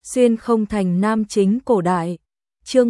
Xuyên không thành nam chính cổ đại. Chương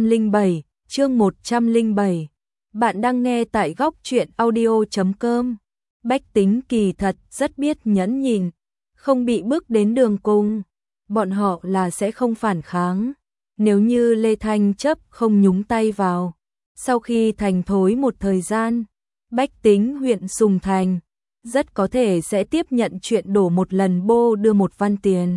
107. Bạn đang nghe tại góc truyện audio.com. Bách Tính kỳ thật rất biết nhẫn nhịn, không bị bước đến đường cùng. Bọn họ là sẽ không phản kháng. Nếu như Lê Thanh Chấp không nhúng tay vào. Sau khi thành thối một thời gian, Bách Tính huyện Sùng Thành rất có thể sẽ tiếp nhận chuyện đổ một lần bô đưa một văn tiền.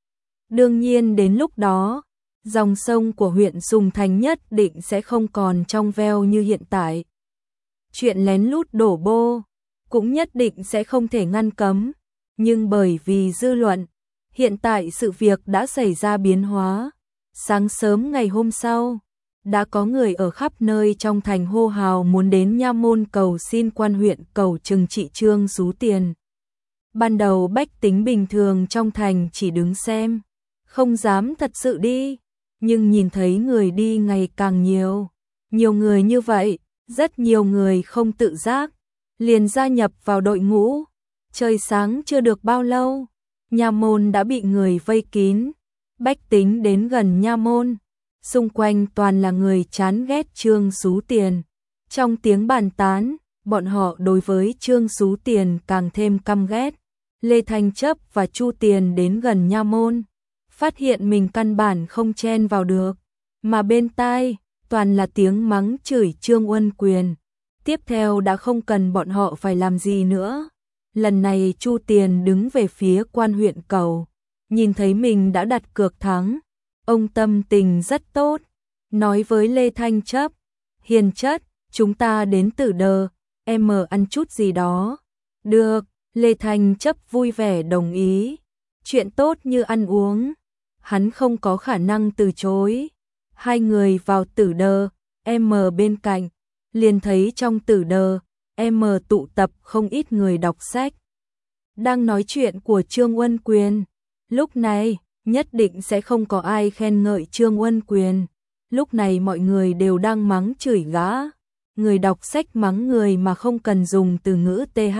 Đương nhiên đến lúc đó, dòng sông của huyện Sùng Thành nhất định sẽ không còn trong veo như hiện tại. Chuyện lén lút đổ bô cũng nhất định sẽ không thể ngăn cấm, nhưng bởi vì dư luận, hiện tại sự việc đã xảy ra biến hóa. Sáng sớm ngày hôm sau, đã có người ở khắp nơi trong thành hô hào muốn đến nha môn cầu xin quan huyện cầu trừng trị Trương Sú Tiền. Ban đầu bách tính bình thường trong thành chỉ đứng xem, không dám thật sự đi, nhưng nhìn thấy người đi ngày càng nhiều. Nhiều người như vậy, rất nhiều người không tự giác, liền gia nhập vào đội ngũ. Trời sáng chưa được bao lâu, nha môn đã bị người vây kín. Bách tính đến gần nha môn, xung quanh toàn là người chán ghét Trương Sú Tiền. Trong tiếng bàn tán, bọn họ đối với Trương Sú Tiền càng thêm căm ghét. Lê Thanh Chấp và Chu Tiền đến gần nha môn, phát hiện mình căn bản không chen vào được, mà bên tai toàn là tiếng mắng chửi Trương Uân Quyền. Tiếp theo đã không cần bọn họ phải làm gì nữa. Lần này Chu Tiền đứng về phía quan huyện cầu, nhìn thấy mình đã đặt cược thắng, ông tâm tình rất tốt, nói với Lê Thanh Chấp: "Hiền chất, chúng ta đến từ Đờ, em ăn chút gì đó." "Được." Lê Thanh Chấp vui vẻ đồng ý. Chuyện tốt như ăn uống, hắn không có khả năng từ chối. Hai người vào Tử Đờ, em bên cạnh, liền thấy trong Tử Đờ, em tụ tập không ít người đọc sách, đang nói chuyện của Trương Uân Quyền. Lúc này, nhất định sẽ không có ai khen ngợi Trương Uân Quyền. Lúc này mọi người đều đang mắng chửi gã. Người đọc sách mắng người mà không cần dùng từ ngữ TH,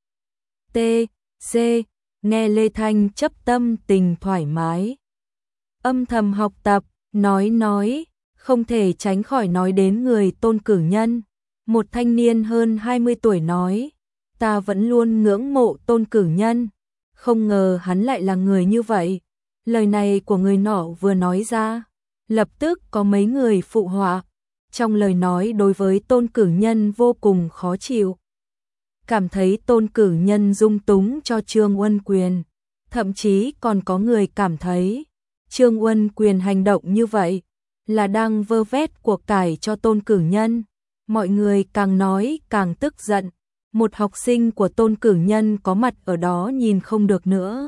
T, C, nghe Lê Thanh Chấp tâm tình thoải mái. Âm thầm học tập, nói, không thể tránh khỏi nói đến người Tôn Cử Nhân. Một thanh niên hơn 20 tuổi nói: "Ta vẫn luôn ngưỡng mộ Tôn Cử Nhân, không ngờ hắn lại là người như vậy." Lời này của người nọ vừa nói ra, lập tức có mấy người phụ họa. Trong lời nói đối với Tôn Cử Nhân vô cùng khó chịu, cảm thấy Tôn Cử Nhân dung túng cho Trương Uân Quyền. Thậm chí còn có người cảm thấy Trương Uân Quyền hành động như vậy là đang vơ vét của cải cho Tôn Cử Nhân. Mọi người càng nói càng tức giận. Một học sinh của Tôn Cử Nhân có mặt ở đó nhìn không được nữa.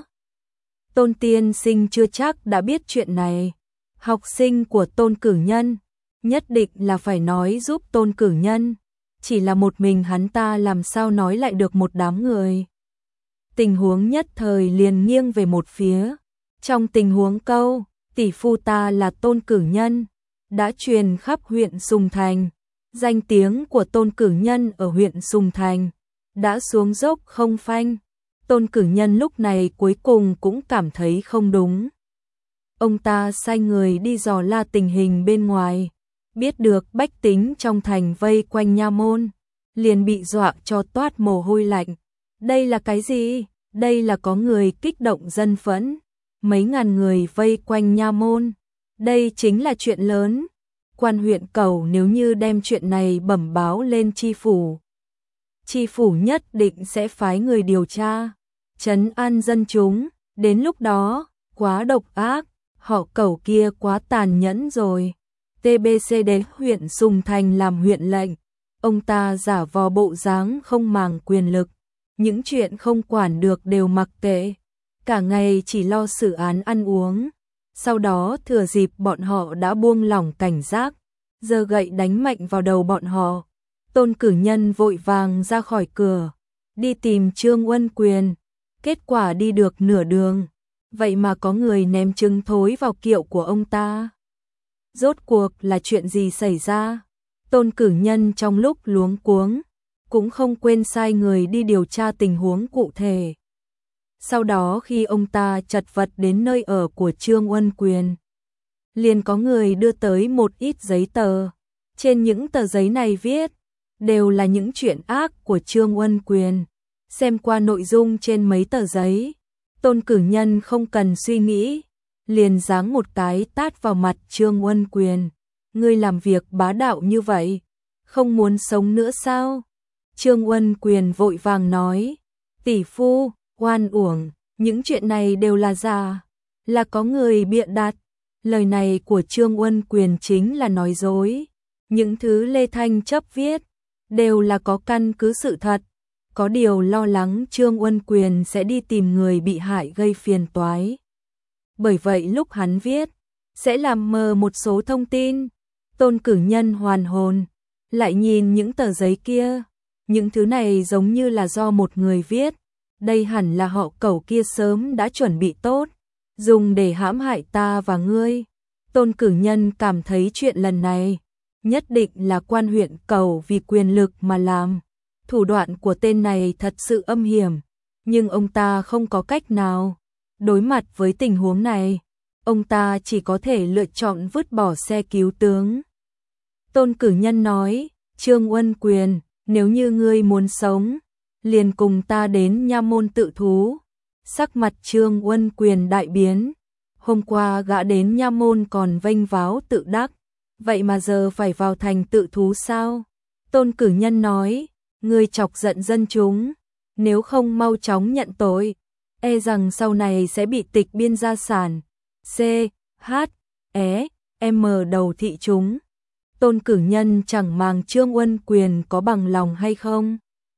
Tôn tiên sinh chưa chắc đã biết chuyện này. Học sinh của Tôn Cử Nhân nhất định là phải nói giúp Tôn Cử Nhân. Chỉ là một mình hắn ta làm sao nói lại được một đám người. Tình huống nhất thời liền nghiêng về một phía. Trong tình huống câu tỷ phu ta là Tôn Cử Nhân đã truyền khắp huyện Sùng Thành. Danh tiếng của Tôn Cử Nhân ở huyện Sùng Thành đã xuống dốc không phanh. Tôn Cử Nhân lúc này cuối cùng cũng cảm thấy không đúng. Ông ta sai người đi dò la tình hình bên ngoài, biết được bách tính trong thành vây quanh nha môn, liền bị dọa cho toát mồ hôi lạnh. Đây là cái gì? Đây là có người kích động dân phẫn. Mấy ngàn người vây quanh nha môn. Đây chính là chuyện lớn. Quan huyện cầu nếu như đem chuyện này bẩm báo lên tri phủ, tri phủ nhất định sẽ phái người điều tra, trấn an dân chúng. Đến lúc đó, quá độc ác, họ cầu kia quá tàn nhẫn rồi. TBCD huyện Sùng Thành làm huyện lệnh, ông ta giả vò bộ dáng không màng quyền lực, những chuyện không quản được đều mặc kệ, cả ngày chỉ lo xử án ăn uống. Sau đó thừa dịp bọn họ đã buông lỏng cảnh giác, giơ gậy đánh mạnh vào đầu bọn họ. Tôn Cử Nhân vội vàng ra khỏi cửa, đi tìm Trương Uân Quyền. Kết quả đi được nửa đường, vậy mà có người ném trứng thối vào kiệu của ông ta. Rốt cuộc là chuyện gì xảy ra? Tôn Cử Nhân trong lúc luống cuống, cũng không quên sai người đi điều tra tình huống cụ thể. Sau đó khi ông ta chật vật đến nơi ở của Trương Uân Quyền, liền có người đưa tới một ít giấy tờ. Trên những tờ giấy này viết đều là những chuyện ác của Trương Uân Quyền. Xem qua nội dung trên mấy tờ giấy, Tôn Cử Nhân không cần suy nghĩ, liền giáng một cái tát vào mặt Trương Uân Quyền. Ngươi làm việc bá đạo như vậy, không muốn sống nữa sao? Trương Uân Quyền vội vàng nói, tỷ phu, oan uổng, những chuyện này đều là giả, là có người bịa đặt. Lời này của Trương Uân Quyền chính là nói dối. Những thứ Lê Thanh Chấp viết đều là có căn cứ sự thật. Có điều lo lắng Trương Uân Quyền sẽ đi tìm người bị hại gây phiền toái. Bởi vậy lúc hắn viết, sẽ làm mờ một số thông tin. Tôn Cử Nhân hoàn hồn, lại nhìn những tờ giấy kia. Những thứ này giống như là do một người viết. Đây hẳn là họ Cẩu kia sớm đã chuẩn bị tốt, dùng để hãm hại ta và ngươi. Tôn Cử Nhân cảm thấy chuyện lần này nhất định là quan huyện Cẩu vì quyền lực mà làm. Thủ đoạn của tên này thật sự âm hiểm, nhưng ông ta không có cách nào. Đối mặt với tình huống này, ông ta chỉ có thể lựa chọn vứt bỏ xe cứu tướng. Tôn Cử Nhân nói, Trương Uân Quyền, nếu như ngươi muốn sống, liền cùng ta đến nha môn tự thú. Sắc mặt Trương Uân Quyền đại biến. Hôm qua gã đến nha môn còn vênh váo tự đắc, vậy mà giờ phải vào thành tự thú sao? Tôn Cử Nhân nói, ngươi chọc giận dân chúng, nếu không mau chóng nhận tội, e rằng sau này sẽ bị tịch biên gia sản. C, H, E, M đầu thị chúng. Tôn Cử Nhân chẳng màng Trương Uân Quyền có bằng lòng hay không.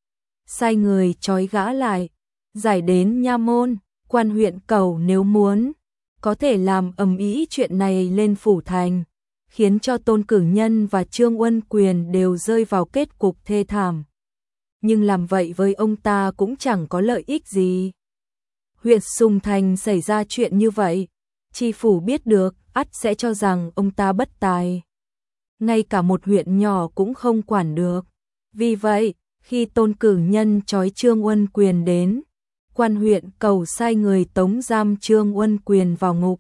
Sai người trói gã lại, giải đến nha môn. Quan huyện Cẩu nếu muốn, có thể làm ầm ĩ chuyện này lên phủ thành, khiến cho Tôn Cử Nhân và Trương Uân Quyền đều rơi vào kết cục thê thảm. Nhưng làm vậy với ông ta cũng chẳng có lợi ích gì. Huyện Sùng Thành xảy ra chuyện như vậy, tri phủ biết được, ắt sẽ cho rằng ông ta bất tài. Ngay cả một huyện nhỏ cũng không quản được. Vì vậy, khi Tôn Cử Nhân trói Trương Uân Quyền đến, quan huyện Cẩu sai người tống giam Trương Uân Quyền vào ngục.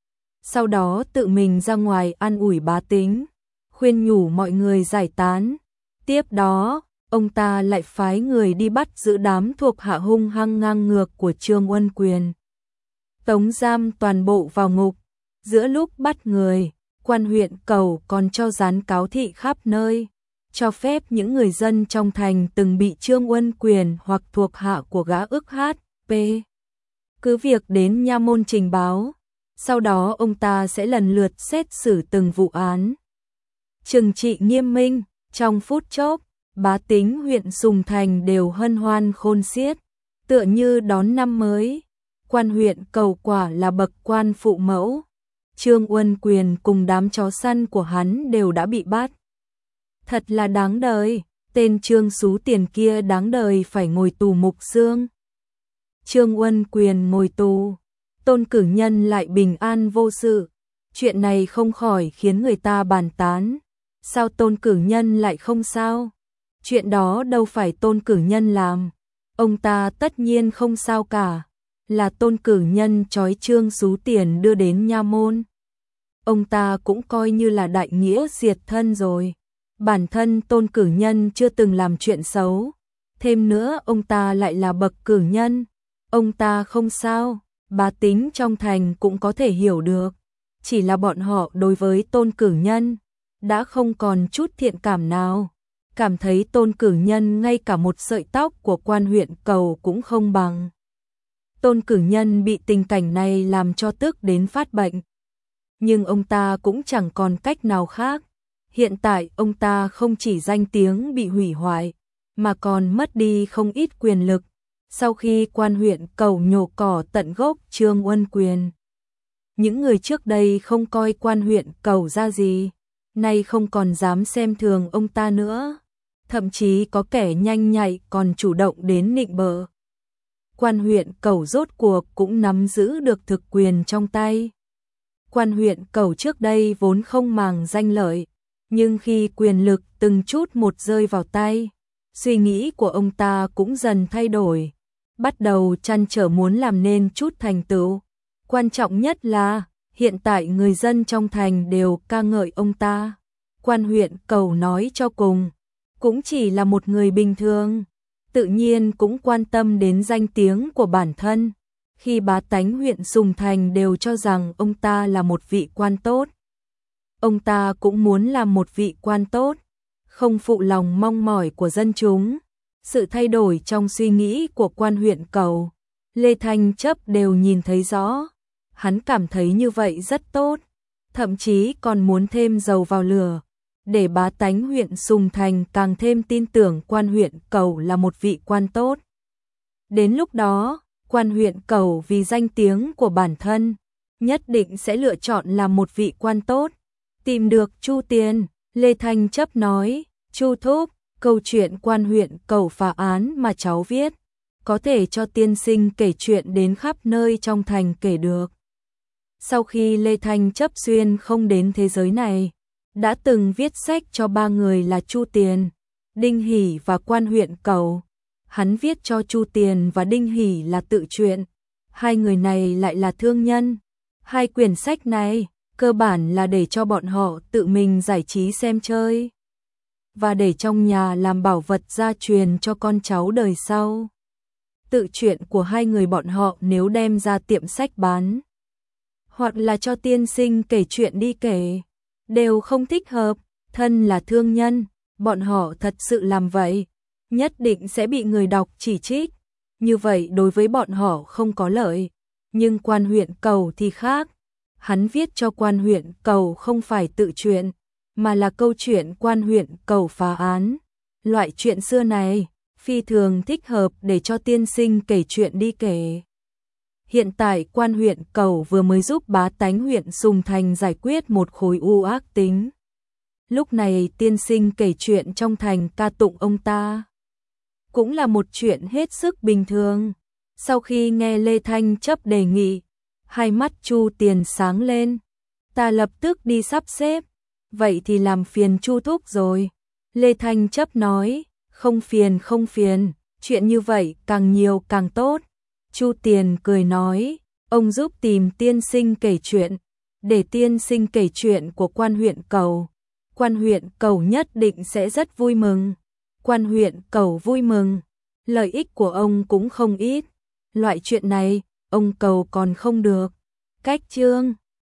Sau đó tự mình ra ngoài an ủi bá tính, khuyên nhủ mọi người giải tán. Tiếp đó, ông ta lại phái người đi bắt giữ đám thuộc hạ hung hăng ngang ngược của Trương Uân Quyền. Tống giam toàn bộ vào ngục. Giữa lúc bắt người, quan huyện Cẩu còn cho dán cáo thị khắp nơi, cho phép những người dân trong thành từng bị Trương Uân Quyền hoặc thuộc hạ của gã ức hát, p. cứ việc đến nha môn trình báo, sau đó ông ta sẽ lần lượt xét xử từng vụ án. Trừng trị nghiêm minh, trong phút chốc, bá tính huyện Sùng Thành đều hân hoan khôn xiết, tựa như đón năm mới. Quan huyện Cẩu quả là bậc quan phụ mẫu. Trương Uân Quyền cùng đám chó săn của hắn đều đã bị bắt. Thật là đáng đời, tên Trương Xú Tiền kia đáng đời phải ngồi tù mục xương. Trương Uân Quyền ngồi tù, Tôn Cử Nhân lại bình an vô sự. Chuyện này không khỏi khiến người ta bàn tán. Sao Tôn Cử Nhân lại không sao? Chuyện đó đâu phải Tôn Cử Nhân làm. Ông ta tất nhiên không sao cả. Là Tôn Cử Nhân trói Trương Xú Tiền đưa đến nha môn. Ông ta cũng coi như là đại nghĩa diệt thân rồi. Bản thân Tôn Cử Nhân chưa từng làm chuyện xấu. Thêm nữa ông ta lại là bậc cử nhân. Ông ta không sao, bá tính trong thành cũng có thể hiểu được. Chỉ là bọn họ đối với Tôn Cử Nhân đã không còn chút thiện cảm nào. Cảm thấy Tôn Cử Nhân ngay cả một sợi tóc của quan huyện Cẩu cũng không bằng. Tôn Cử Nhân bị tình cảnh này làm cho tức đến phát bệnh. Nhưng ông ta cũng chẳng còn cách nào khác. Hiện tại ông ta không chỉ danh tiếng bị hủy hoại, mà còn mất đi không ít quyền lực. Sau khi quan huyện Cẩu nhổ cỏ tận gốc Trương Uân Quyền, những người trước đây không coi quan huyện Cẩu ra gì, nay không còn dám xem thường ông ta nữa. Thậm chí có kẻ nhanh nhạy còn chủ động đến nịnh bợ. Quan huyện Cẩu rốt cuộc cũng nắm giữ được thực quyền trong tay. Quan huyện Cẩu trước đây vốn không màng danh lợi, nhưng khi quyền lực từng chút một rơi vào tay, suy nghĩ của ông ta cũng dần thay đổi. bắt đầu trăn trở muốn làm nên chút thành tựu. Quan trọng nhất là, hiện tại người dân trong thành đều ca ngợi ông ta. Quan huyện Cầu nói cho cùng, cũng chỉ là một người bình thường, tự nhiên cũng quan tâm đến danh tiếng của bản thân. Khi bá tánh huyện Sùng Thành đều cho rằng ông ta là một vị quan tốt, ông ta cũng muốn làm một vị quan tốt, không phụ lòng mong mỏi của dân chúng. Sự thay đổi trong suy nghĩ của quan huyện Cầu, Lê Thanh Chấp đều nhìn thấy rõ. Hắn cảm thấy như vậy rất tốt, thậm chí còn muốn thêm dầu vào lửa, để bá tánh huyện Sùng Thành càng thêm tin tưởng quan huyện Cầu là một vị quan tốt. Đến lúc đó, quan huyện Cầu vì danh tiếng của bản thân, nhất định sẽ lựa chọn làm một vị quan tốt. Tìm được Chu Tiền, Lê Thanh Chấp nói, Chu thúc, câu chuyện quan huyện Cầu phá án mà cháu viết, có thể cho tiên sinh kể chuyện đến khắp nơi trong thành kể được. Sau khi Lê Thanh Chấp xuyên không đến thế giới này, đã từng viết sách cho ba người là Chu Tiền, Đinh Hỷ và quan huyện Cầu. Hắn viết cho Chu Tiền và Đinh Hỷ là tự truyện, hai người này lại là thương nhân. Hai quyển sách này, cơ bản là để cho bọn họ tự mình giải trí xem chơi, và để trong nhà làm bảo vật gia truyền cho con cháu đời sau. Tự truyện của hai người bọn họ nếu đem ra tiệm sách bán, hoặc là cho tiên sinh kể chuyện đi kể, đều không thích hợp. Thân là thương nhân, bọn họ thật sự làm vậy, nhất định sẽ bị người đọc chỉ trích. Như vậy đối với bọn họ không có lợi. Nhưng quan huyện Cầu thì khác. Hắn viết cho quan huyện Cầu không phải tự truyện, mà là câu chuyện quan huyện Cầu phá án. Loại chuyện xưa này, phi thường thích hợp để cho tiên sinh kể chuyện đi kể. Hiện tại quan huyện Cầu vừa mới giúp bá tánh huyện Sùng Thành giải quyết một khối u ác tính. Lúc này tiên sinh kể chuyện trong thành ca tụng ông ta, cũng là một chuyện hết sức bình thường. Sau khi nghe Lê Thanh Chấp đề nghị, hai mắt Chu Tiền sáng lên. Ta lập tức đi sắp xếp. Vậy thì làm phiền Chu thúc rồi. Lê Thanh Chấp nói, không phiền, chuyện như vậy càng nhiều càng tốt. Chu Tiền cười nói, ông giúp tìm tiên sinh kể chuyện, để tiên sinh kể chuyện của quan huyện Cầu. Quan huyện Cầu nhất định sẽ rất vui mừng. Quan huyện Cầu vui mừng, lợi ích của ông cũng không ít. Loại chuyện này, ông Cầu còn không được. Cách chương